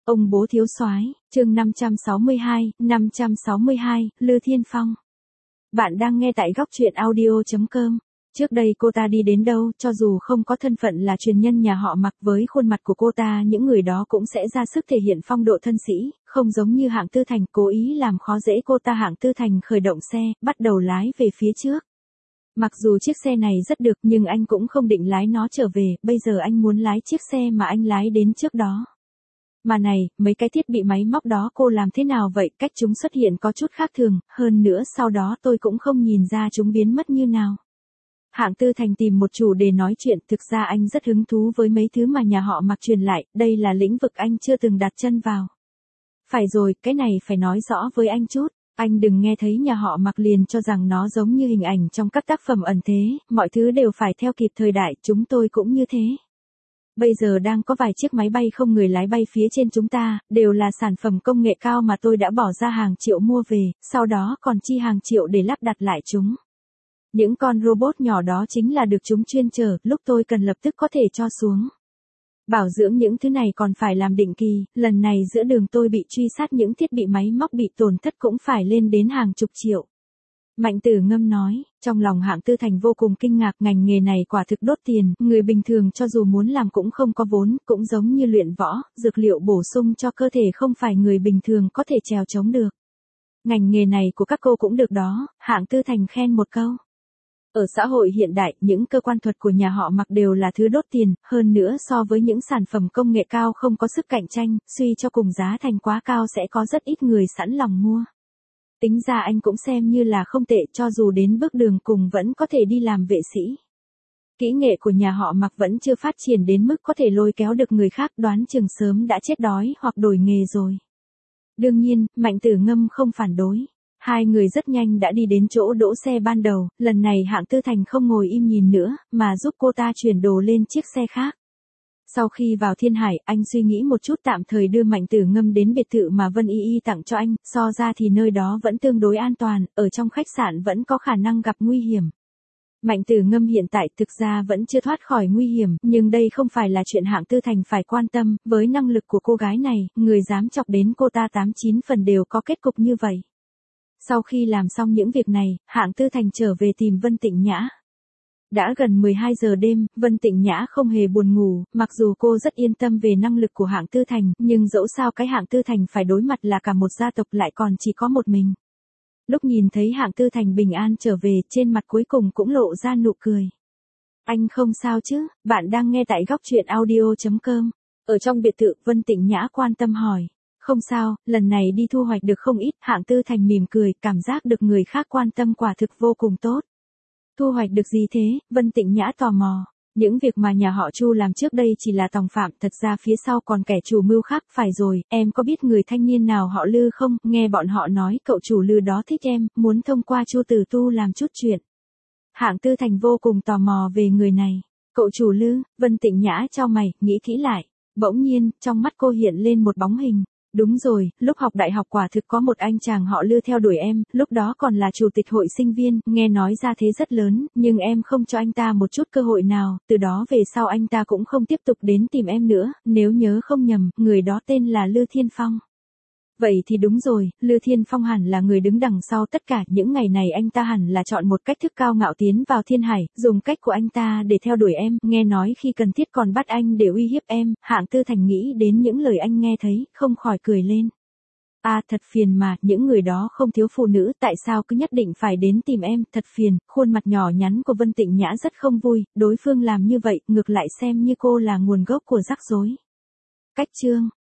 Ông bố thiếu soái, chương 562, Lư Thiên Phong. Bạn đang nghe tại góc truyện audio.com. Trước đây cô ta đi đến đâu, cho dù không có thân phận là truyền nhân nhà họ Mạc, với khuôn mặt của cô ta những người đó cũng sẽ ra sức thể hiện phong độ thân sĩ, không giống như Hạng Tư Thành cố ý làm khó dễ cô ta. Hạng Tư Thành khởi động xe, bắt đầu lái về phía trước. Mặc dù chiếc xe này rất được nhưng anh cũng không định lái nó trở về, bây giờ anh muốn lái chiếc xe mà anh lái đến trước đó. Mà này, mấy cái thiết bị máy móc đó cô làm thế nào vậy? Cách chúng xuất hiện có chút khác thường, hơn nữa sau đó tôi cũng không nhìn ra chúng biến mất như nào. Hạng Tư Thành tìm một chủ đề nói chuyện, thực ra anh rất hứng thú với mấy thứ mà nhà họ Mạc truyền lại, đây là lĩnh vực anh chưa từng đặt chân vào. Phải rồi, cái này phải nói rõ với anh chút. Anh đừng nghe thấy nhà họ Mạc liền cho rằng nó giống như hình ảnh trong các tác phẩm ẩn thế, mọi thứ đều phải theo kịp thời đại, chúng tôi cũng như thế. Bây giờ đang có vài chiếc máy bay không người lái bay phía trên chúng ta, đều là sản phẩm công nghệ cao mà tôi đã bỏ ra hàng triệu mua về, sau đó còn chi hàng triệu để lắp đặt lại chúng. Những con robot nhỏ đó chính là được chúng chuyên chở, lúc tôi cần lập tức có thể cho xuống. Bảo dưỡng những thứ này còn phải làm định kỳ, lần này giữa đường tôi bị truy sát, những thiết bị máy móc bị tổn thất cũng phải lên đến hàng chục triệu. Mạnh Tử Ngâm nói, trong lòng Hạng Tư Thành vô cùng kinh ngạc, ngành nghề này quả thực đốt tiền, người bình thường cho dù muốn làm cũng không có vốn, cũng giống như luyện võ, dược liệu bổ sung cho cơ thể không phải người bình thường có thể trèo chống được. Ngành nghề này của các cô cũng được đó, Hạng Tư Thành khen một câu. Ở xã hội hiện đại, những cơ quan thuật của nhà họ Mạc đều là thứ đốt tiền, hơn nữa so với những sản phẩm công nghệ cao không có sức cạnh tranh, suy cho cùng giá thành quá cao sẽ có rất ít người sẵn lòng mua. Tính ra anh cũng xem như là không tệ, cho dù đến bước đường cùng vẫn có thể đi làm vệ sĩ. Kỹ nghệ của nhà họ Mạc vẫn chưa phát triển đến mức có thể lôi kéo được người khác, đoán chừng sớm đã chết đói hoặc đổi nghề rồi. Đương nhiên, Mạnh Tử Ngâm không phản đối. Hai người rất nhanh đã đi đến chỗ đỗ xe ban đầu, lần này Hạng Tư Thành không ngồi im nhìn nữa, mà giúp cô ta chuyển đồ lên chiếc xe khác. Sau khi vào Thiên Hải, anh suy nghĩ một chút, tạm thời đưa Mạnh Tử Ngâm đến biệt thự mà Vân Y Y tặng cho anh, so ra thì nơi đó vẫn tương đối an toàn, ở trong khách sạn vẫn có khả năng gặp nguy hiểm. Mạnh Tử Ngâm hiện tại thực ra vẫn chưa thoát khỏi nguy hiểm, nhưng đây không phải là chuyện Hạng Tư Thành phải quan tâm, với năng lực của cô gái này, người dám chọc đến cô ta 89 phần đều có kết cục như vậy. Sau khi làm xong những việc này, Hạng Tư Thành trở về tìm Vân Tịnh Nhã. Đã gần 12 giờ đêm, Vân Tịnh Nhã không hề buồn ngủ, mặc dù cô rất yên tâm về năng lực của Hạng Tư Thành, nhưng dẫu sao cái Hạng Tư Thành phải đối mặt là cả một gia tộc, lại còn chỉ có một mình. Lúc nhìn thấy Hạng Tư Thành bình an trở về, trên mặt cuối cùng cũng lộ ra nụ cười. Anh không sao chứ? Bạn đang nghe tại góc truyện audio.com. Ở trong biệt thự, Vân Tịnh Nhã quan tâm hỏi. Không sao, lần này đi thu hoạch được không ít. Hạng Tư Thành mỉm cười, cảm giác được người khác quan tâm quả thực vô cùng tốt. Thu hoạch được gì thế? Vân Tịnh Nhã tò mò. Những việc mà nhà họ Chu làm trước đây chỉ là tòng phạm, thật ra phía sau còn kẻ chủ mưu khác. Phải rồi, em có biết người thanh niên nào họ Lư không? Nghe bọn họ nói cậu chủ Lư đó thích em, muốn thông qua Chu Tử Tu làm chút chuyện. Hạng Tư Thành vô cùng tò mò về người này. Cậu chủ Lư? Vân Tịnh Nhã chau mày, nghĩ kỹ lại. Bỗng nhiên, trong mắt cô hiện lên một bóng hình. Đúng rồi, lúc học đại học quả thực có một anh chàng họ Lư theo đuổi em, lúc đó còn là chủ tịch hội sinh viên, nghe nói ra thế rất lớn, nhưng em không cho anh ta một chút cơ hội nào, từ đó về sau anh ta cũng không tiếp tục đến tìm em nữa, nếu nhớ không nhầm, người đó tên là Lư Thiên Phong. Vậy thì đúng rồi, Lư Thiên Phong hẳn là người đứng đằng sau tất cả, những ngày này anh ta hẳn là chọn một cách thức cao ngạo tiến vào Thiên Hải, dùng cách của anh ta để theo đuổi em, nghe nói khi cần thiết còn bắt anh để uy hiếp em. Hạng Tư Thành nghĩ đến những lời anh nghe thấy, không khỏi cười lên. À, thật phiền mà, những người đó không thiếu phụ nữ, tại sao cứ nhất định phải đến tìm em, thật phiền. Khuôn mặt nhỏ nhắn của Vân Tịnh Nhã rất không vui, đối phương làm như vậy, ngược lại xem như cô là nguồn gốc của rắc rối. Cách chương